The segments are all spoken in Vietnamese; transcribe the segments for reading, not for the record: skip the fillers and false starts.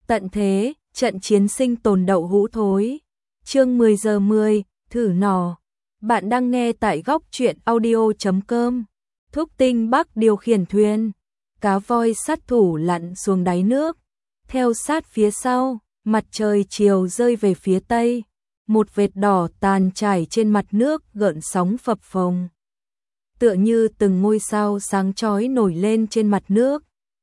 Tận thế, trận chiến sinh tồn đậu hũ thối. Chương 10 giờ 10, thử nỏ. Bạn đang nghe tại góc truyện audio.com. Thúc Tinh Bắc điều khiển thuyền. Cá voi sát thủ lặn xuống đáy nước. Theo sát phía sau, mặt trời chiều rơi về phía tây. Một vệt đỏ tàn trải trên mặt nước gợn sóng phập phồng. Tựa như từng ngôi sao sáng chói nổi lên trên mặt nước.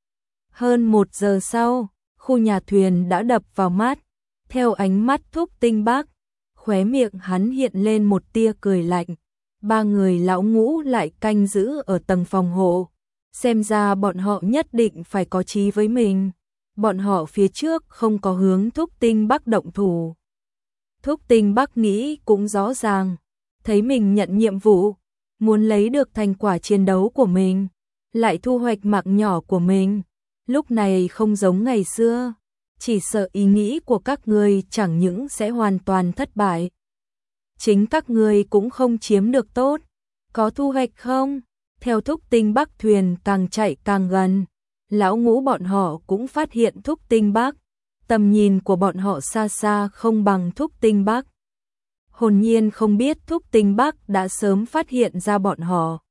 Hơn 1 giờ sau, khu nhà thuyền đã đập vào mắt. Theo ánh mắt Thúc Tinh Bắc, khóe miệng hắn hiện lên một tia cười lạnh. 3 người lão ngũ lại canh giữ ở tầng phòng hộ. Xem ra bọn họ nhất định phải có chí với mình. Bọn họ phía trước không có hướng Thúc Tinh Bắc động thủ. Thúc Tinh Bắc nghĩ cũng rõ ràng, thấy mình nhận nhiệm vụ, muốn lấy được thành quả chiến đấu của mình, lại thu hoạch mạng nhỏ của mình. Lúc này không giống ngày xưa, chỉ sợ ý nghĩ của các ngươi chẳng những sẽ hoàn toàn thất bại. Chính các ngươi cũng không chiếm được tốt, có thu hoạch không? Theo Thúc Tinh Bắc thuyền càng chạy càng gần, lão ngũ bọn họ cũng phát hiện Thúc Tinh Bắc. Tầm nhìn của bọn họ xa xa không bằng Thúc Tinh Bắc. Hồn nhiên không biết Thúc Tinh Bắc đã sớm phát hiện ra bọn họ.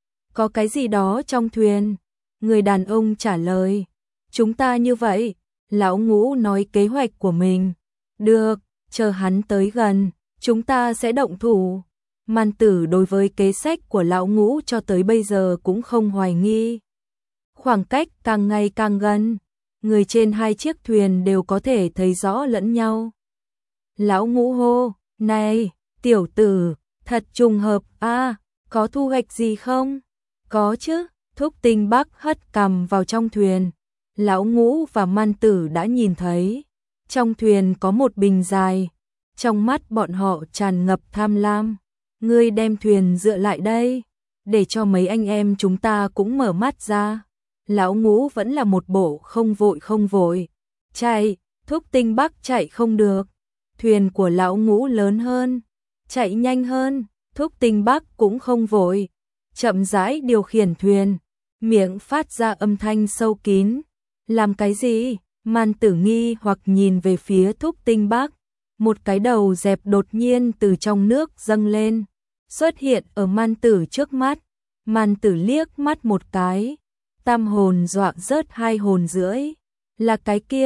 Có cái gì đó trong thuyền? Người đàn ông trả lời. Chúng ta như vậy. Lão ngũ nói kế hoạch của mình. Được, chờ hắn tới gần, chúng ta sẽ động thủ. Man Tử đối với kế sách của lão ngũ cho tới bây giờ cũng không hoài nghi. Khoảng cách càng ngày càng gần. Người trên 2 chiếc thuyền đều có thể thấy rõ lẫn nhau. Lão ngũ hô, này, tiểu tử, thật trùng hợp a, có thu hoạch gì không? Có chứ, Thúc Tinh Bắc hất cằm vào trong thuyền. Lão ngũ và Man Tử đã nhìn thấy. Trong thuyền có một bình dài. Trong mắt bọn họ tràn ngập tham lam. Ngươi đem thuyền dựa lại đây, để cho mấy anh em chúng ta cũng mở mắt ra. Lão ngũ vẫn là một bộ không vội. Chạy, Thúc Tinh Bắc chạy không được. Thuyền của lão ngũ lớn hơn, chạy nhanh hơn. Thúc Tinh Bắc cũng không vội, chậm rãi điều khiển thuyền, miệng phát ra âm thanh sâu kín. Làm cái gì? Man Tử nghi hoặc nhìn về phía Thúc Tinh Bắc. Một cái đầu dẹp đột nhiên từ trong nước dâng lên, xuất hiện ở Man Tử trước mắt. Man Tử liếc mắt một cái, tam hồn dọa rớt 2 hồn rưỡi. Là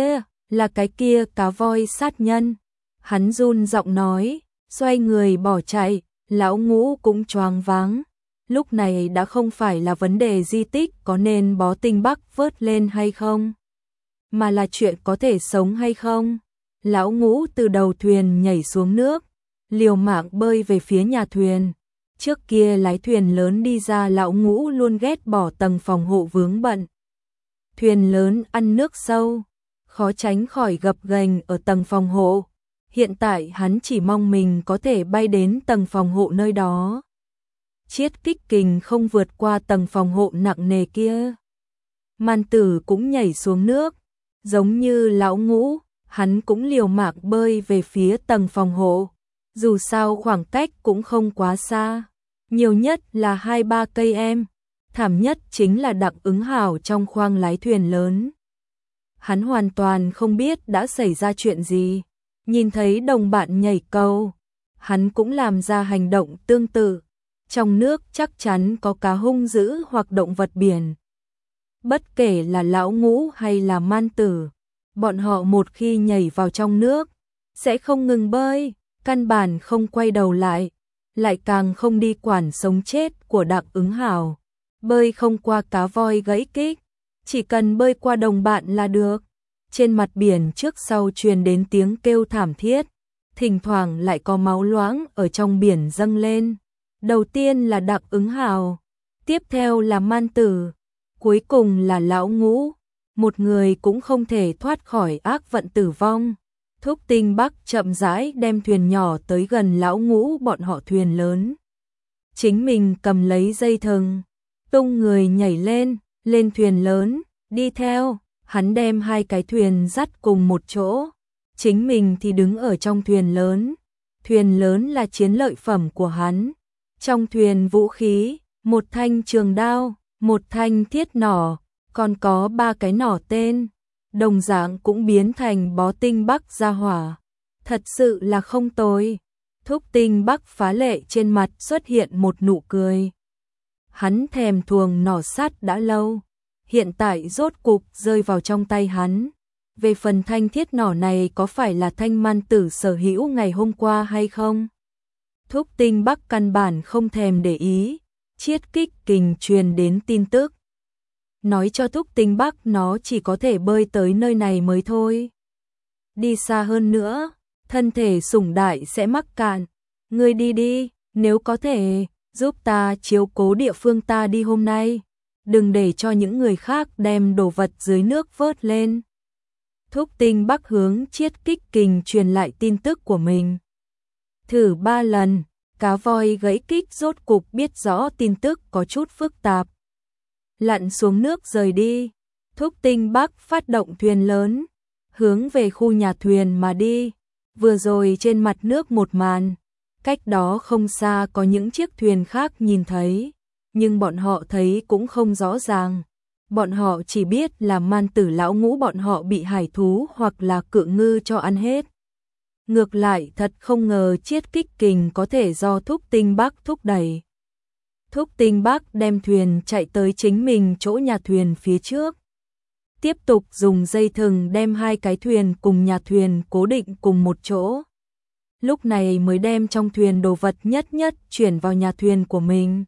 cái kia cá voi sát nhân. Hắn run giọng nói, xoay người bỏ chạy. Lão ngũ cũng choáng váng. Lúc này đã không phải là vấn đề di tích có nên bó Tinh Bắc vớt lên hay không, mà là chuyện có thể sống hay không. Lão ngũ từ đầu thuyền nhảy xuống nước, liều mạng bơi về phía nhà thuyền. Trước kia lái thuyền lớn đi ra lão ngũ luôn ghét bỏ tầng phòng hộ vướng bận. Thuyền lớn ăn nước sâu, khó tránh khỏi gập ghềnh ở tầng phòng hộ. Hiện tại hắn chỉ mong mình có thể bay đến tầng phòng hộ nơi đó. Chiết kích kình không vượt qua tầng phòng hộ nặng nề kia. Man Tử cũng nhảy xuống nước, giống như lão ngũ, hắn cũng liều mạng bơi về phía tầng phòng hộ. Dù sao khoảng cách cũng không quá xa, nhiều nhất là 2-3 cây em. Thảm nhất chính là Đặng Ứng Hảo trong khoang lái thuyền lớn. Hắn hoàn toàn không biết đã xảy ra chuyện gì. Nhìn thấy đồng bạn nhảy cầu, hắn cũng làm ra hành động tương tự. Trong nước chắc chắn có cá hung dữ hoặc động vật biển. Bất kể là lão ngũ hay là Man Tử, bọn họ một khi nhảy vào trong nước, sẽ không ngừng bơi, căn bản không quay đầu lại càng không đi quản sống chết của Đặng Ứng Hảo. Bơi không qua cá voi gãy kích, chỉ cần bơi qua đồng bạn là được. Trên mặt biển trước sau truyền đến tiếng kêu thảm thiết, thỉnh thoảng lại có máu loãng ở trong biển dâng lên. Đầu tiên là Đặng Ứng Hảo, tiếp theo là Man Tử, cuối cùng là lão ngũ. Một người cũng không thể thoát khỏi ác vận tử vong. Thúc Tinh Bắc chậm rãi đem thuyền nhỏ tới gần lão ngũ bọn họ thuyền lớn. Chính mình cầm lấy dây thừng, tung người nhảy lên thuyền lớn, đi theo. Hắn đem 2 cái thuyền dắt cùng một chỗ, chính mình thì đứng ở trong thuyền lớn. Thuyền lớn là chiến lợi phẩm của hắn. Trong thuyền vũ khí, 1 thanh trường đao, 1 thanh thiết nỏ, còn có 3 cái nỏ tên. đồng dạng cũng biến thành bó Tinh Bắc gia hỏa. Thật sự là không tồi. Thúc Tinh Bắc phá lệ trên mặt xuất hiện một nụ cười. Hắn thèm thuồng nỏ sắt đã lâu, hiện tại rốt cục rơi vào trong tay hắn. Về phần thanh thiết nỏ này có phải là Thanh Man Tử sở hữu ngày hôm qua hay không? Thúc Tinh Bắc căn bản không thèm để ý, Chiết Kích Kình truyền đến tin tức. Nói cho Thúc Tinh Bắc nó chỉ có thể bơi tới nơi này mới thôi. Đi xa hơn nữa, thân thể sủng đại sẽ mắc cạn. Ngươi đi đi, nếu có thể, giúp ta chiếu cố địa phương ta đi hôm nay. Đừng để cho những người khác đem đồ vật dưới nước vớt lên. Thúc Tinh Bắc hướng Chiết Kích Kình truyền lại tin tức của mình. Thử 3 lần, cá voi gãy kích rốt cục biết rõ tin tức có chút phức tạp. Lặn xuống nước rời đi, Thúc Tinh Bắc phát động thuyền lớn, hướng về khu nhà thuyền mà đi. Vừa rồi trên mặt nước một màn, cách đó không xa có những chiếc thuyền khác nhìn thấy, nhưng bọn họ thấy cũng không rõ ràng. Bọn họ chỉ biết là Man Tử lão ngũ bọn họ bị hải thú hoặc là cự ngư cho ăn hết. Ngược lại thật không ngờ Chiết Kích Kình có thể do Thúc Tinh Bắc thúc đẩy. Thúc Tinh Bắc đem thuyền chạy tới chính mình chỗ nhà thuyền phía trước. Tiếp tục dùng dây thừng đem 2 cái thuyền cùng nhà thuyền cố định cùng một chỗ. Lúc này mới đem trong thuyền đồ vật nhất nhất chuyển vào nhà thuyền của mình.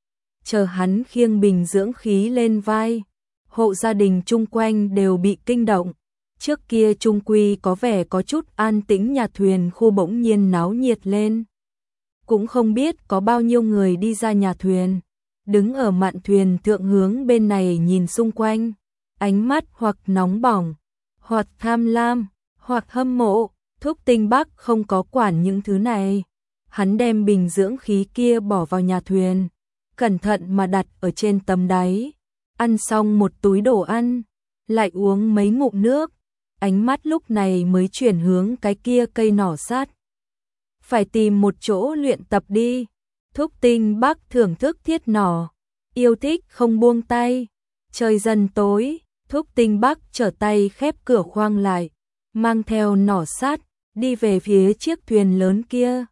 Chờ hắn khiêng bình dưỡng khí lên vai, hộ gia đình chung quanh đều bị kinh động. Trước kia chung quy có vẻ có chút an tĩnh, nhà thuyền khu bỗng nhiên náo nhiệt lên. Cũng không biết có bao nhiêu người đi ra nhà thuyền, đứng ở mạn thuyền thượng hướng bên này nhìn xung quanh, ánh mắt hoặc nóng bỏng, hoặc tham lam, hoặc hâm mộ. Thúc Tinh Bắc không có quản những thứ này, hắn đem bình dưỡng khí kia bỏ vào nhà thuyền, cẩn thận mà đặt ở trên tấm đáy. Ăn xong một túi đồ ăn, lại uống mấy ngụm nước, ánh mắt lúc này mới chuyển hướng cái kia cây nỏ sắt. Phải tìm một chỗ luyện tập đi. Thúc Tinh Bắc thưởng thức thiết nỏ, yêu thích không buông tay. Trời dần tối, Thúc Tinh Bắc trở tay khép cửa khoang lại, mang theo nỏ sắt, đi về phía chiếc thuyền lớn kia.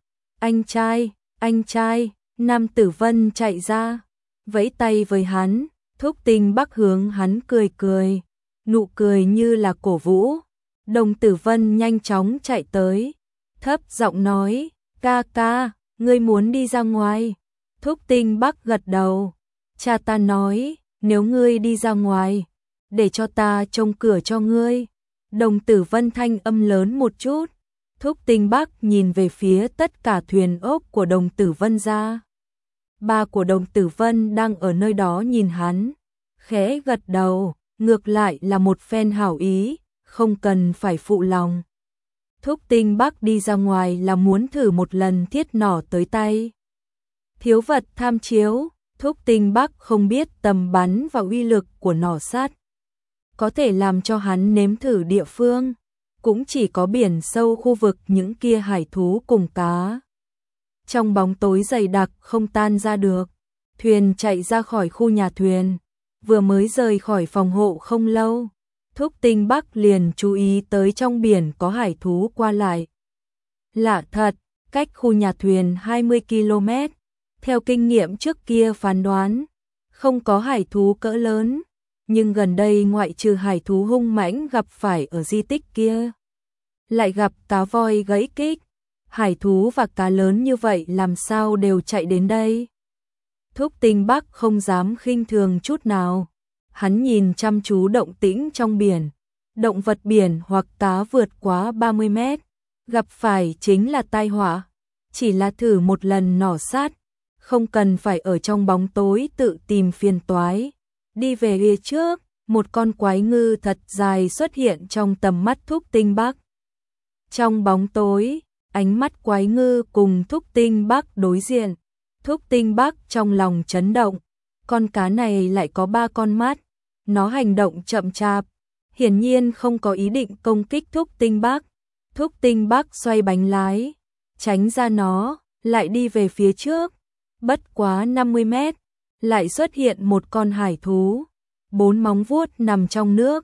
Anh trai, Nam Tử Vân chạy ra, vẫy tay với hắn. Thúc Tinh Bắc hướng hắn cười cười, nụ cười như là cổ vũ. Đồng Tử Vân nhanh chóng chạy tới, thấp giọng nói, ca ca, ngươi muốn đi ra ngoài. Thúc Tinh Bắc gật đầu, cha ta nói, nếu ngươi đi ra ngoài, để cho ta trông cửa cho ngươi. Đồng Tử Vân thanh âm lớn một chút. Thúc Tinh Bắc nhìn về phía tất cả thuyền ốc của Đồng Tử Vân ra. Ba của Đồng Tử Vân đang ở nơi đó nhìn hắn, khẽ gật đầu, ngược lại là một phen hảo ý, không cần phải phụ lòng. Thúc Tinh Bắc đi ra ngoài là muốn thử một lần thiết nỏ tới tay. Thiếu vật tham chiếu, Thúc Tinh Bắc không biết tầm bắn và uy lực của nỏ sắt. Có thể làm cho hắn nếm thử địa phương, cũng chỉ có biển sâu khu vực những kia hải thú cùng cá. Trong bóng tối dày đặc không tan ra được, thuyền chạy ra khỏi khu nhà thuyền, vừa mới rời khỏi phòng hộ không lâu. Thúc Tinh Bắc liền chú ý tới trong biển có hải thú qua lại. Lạ thật, cách khu nhà thuyền 20 km, theo kinh nghiệm trước kia phán đoán, không có hải thú cỡ lớn, nhưng gần đây ngoại trừ hải thú hung mãnh gặp phải ở di tích kia, lại gặp cá voi gãy kích, hải thú và cá lớn như vậy làm sao đều chạy đến đây. Thúc Tinh Bắc không dám khinh thường chút nào. Hắn nhìn chăm chú động tĩnh trong biển, động vật biển hoặc cá vượt quá 30 mét, gặp phải chính là tai họa. Chỉ là thử một lần nỏ sát, không cần phải ở trong bóng tối tự tìm phiền toái. Đi về phía trước, một con quái ngư thật dài xuất hiện trong tầm mắt Thúc Tinh Bắc. Trong bóng tối, ánh mắt quái ngư cùng Thúc Tinh Bắc đối diện. Thúc Tinh Bắc trong lòng chấn động, con cá này lại có 3 con mắt, nó hành động chậm chạp, hiển nhiên không có ý định công kích Thúc Tinh Bắc. Thúc Tinh Bắc xoay bánh lái, tránh ra nó, lại đi về phía trước, bất quá 50 mét, lại xuất hiện một con hải thú, 4 móng vuốt nằm trong nước,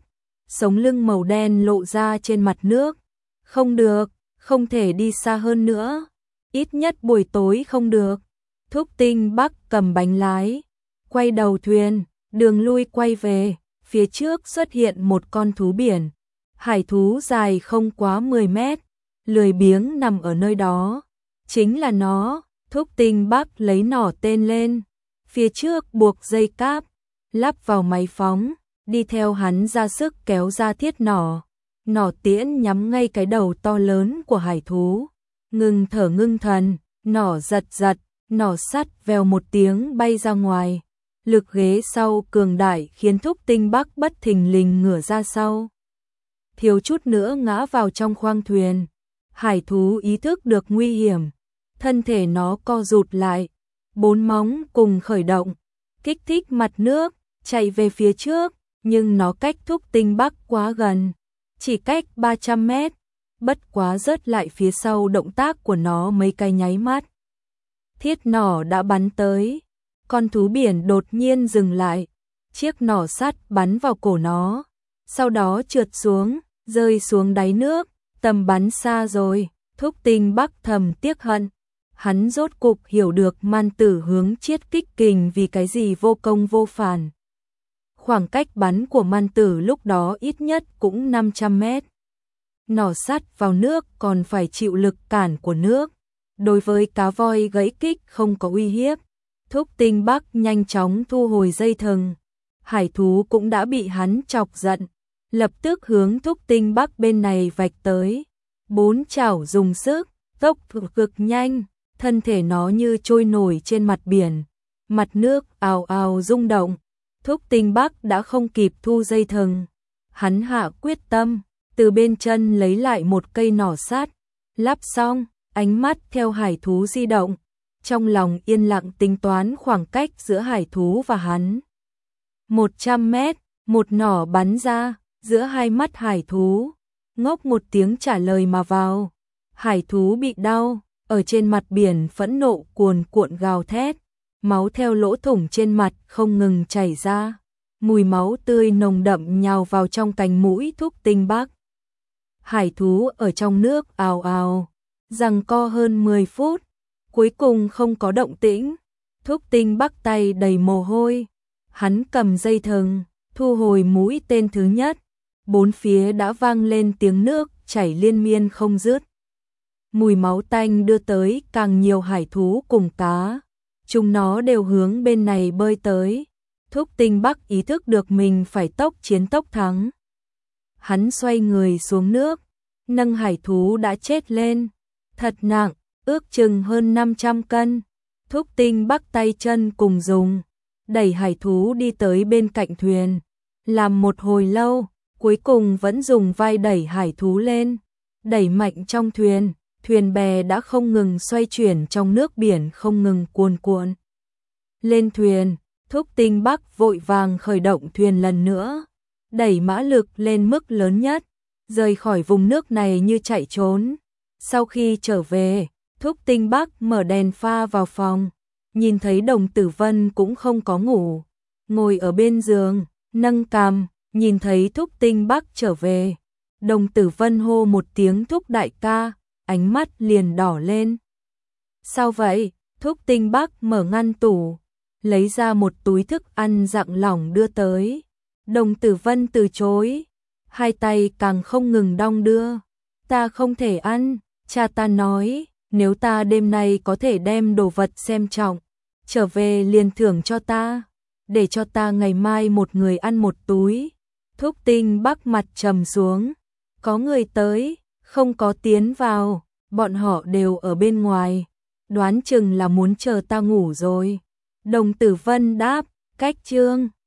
sống lưng màu đen lộ ra trên mặt nước. Không được, không thể đi xa hơn nữa, ít nhất buổi tối không được. Thúc Tinh Bắc cầm bánh lái, quay đầu thuyền, đường lui quay về, phía trước xuất hiện một con thú biển. Hải thú dài không quá 10 mét, lười biếng nằm ở nơi đó. Chính là nó. Thúc Tinh Bắc lấy nỏ tên lên, phía trước buộc dây cáp, lắp vào máy phóng, đi theo hắn ra sức kéo ra thiết nỏ. Nỏ tiễn nhắm ngay cái đầu to lớn của hải thú. Ngừng thở ngưng thần, nỏ giật giật, nỏ sắt vèo một tiếng bay ra ngoài. Lực ghế sau cường đại khiến Thúc Tinh Bắc bất thình lình ngửa ra sau, thiếu chút nữa ngã vào trong khoang thuyền. Hải thú ý thức được nguy hiểm, thân thể nó co rụt lại, bốn móng cùng khởi động, kích thích mặt nước, chạy về phía trước, nhưng nó cách Thúc Tinh Bắc quá gần, chỉ cách 300 mét, bất quá rớt lại phía sau động tác của nó mấy cái nháy mắt. Thiết nỏ đã bắn tới, con thú biển đột nhiên dừng lại, chiếc nỏ sắt bắn vào cổ nó, sau đó trượt xuống, rơi xuống đáy nước, tầm bắn xa rồi. Thúc Tinh Bắc thầm tiếc hận, hắn rốt cục hiểu được Man Tử hướng chiết kích kình vì cái gì vô công vô phản. Khoảng cách bắn của Man Tử lúc đó ít nhất cũng 500 mét. Nỏ sắt vào nước còn phải chịu lực cản của nước. Đối với cá voi gãy kích không có uy hiếp. Thúc Tinh Bắc nhanh chóng thu hồi dây thừng. Hải thú cũng đã bị hắn chọc giận, lập tức hướng Thúc Tinh Bắc bên này vạch tới. Bốn chảo dùng sức, tốc cực nhanh, thân thể nó như trôi nổi trên mặt biển. Mặt nước ào ào rung động. Thúc Tinh Bắc đã không kịp thu dây thừng. Hắn hạ quyết tâm, từ bên chân lấy lại một cây nỏ sắt, lắp xong, ánh mắt theo hải thú di động. Trong lòng yên lặng tính toán khoảng cách giữa hải thú và hắn. 100 mét, một nỏ bắn ra, giữa hai mắt hải thú. Ngốc một tiếng trả lời mà vào. Hải thú bị đau, ở trên mặt biển phẫn nộ cuồn cuộn gào thét. Máu theo lỗ thủng trên mặt không ngừng chảy ra. Mùi máu tươi nồng đậm nhào vào trong cánh mũi Thúc Tinh Bắc. Hải thú ở trong nước ào ào, giằng co hơn 10 phút. Cuối cùng không có động tĩnh. Thúc Tinh Bắc tay đầy mồ hôi. Hắn cầm dây thừng, thu hồi mũi tên thứ nhất. Bốn phía đã vang lên tiếng nước chảy liên miên không dứt. Mùi máu tanh đưa tới càng nhiều hải thú cùng cá. Chúng nó đều hướng bên này bơi tới. Thúc Tinh Bắc ý thức được mình phải tốc chiến tốc thắng. Hắn xoay người xuống nước, nâng hải thú đã chết lên. Thật nặng, ước chừng hơn 500 cân. Thúc Tinh Bắc tay chân cùng dùng, đẩy hải thú đi tới bên cạnh thuyền. Làm một hồi lâu, cuối cùng vẫn dùng vai đẩy hải thú lên. Đẩy mạnh trong thuyền, thuyền bè đã không ngừng xoay chuyển trong nước biển không ngừng cuồn cuộn. Lên thuyền, Thúc Tinh Bắc vội vàng khởi động thuyền lần nữa, đẩy mã lực lên mức lớn nhất, rời khỏi vùng nước này như chạy trốn. Sau khi trở về, Thúc Tinh Bắc mở đèn pha vào phòng, nhìn thấy Đồng Tử Vân cũng không có ngủ, ngồi ở bên giường, nâng cằm, nhìn thấy Thúc Tinh Bắc trở về. Đồng Tử Vân hô một tiếng Thúc đại ca, ánh mắt liền đỏ lên. Sao vậy? Thúc Tinh Bắc mở ngăn tủ, lấy ra một túi thức ăn dạng lỏng đưa tới. Đồng Tử Vân từ chối, hai tay càng không ngừng đong đưa. Ta không thể ăn, cha ta nói, nếu ta đêm nay có thể đem đồ vật xem trọng, trở về liền thưởng cho ta, để cho ta ngày mai một người ăn một túi. Thúc Tinh Bắc mặt trầm xuống, có người tới, không có tiến vào, bọn họ đều ở bên ngoài, đoán chừng là muốn chờ ta ngủ rồi. Đồng Tử Vân đáp, cách chương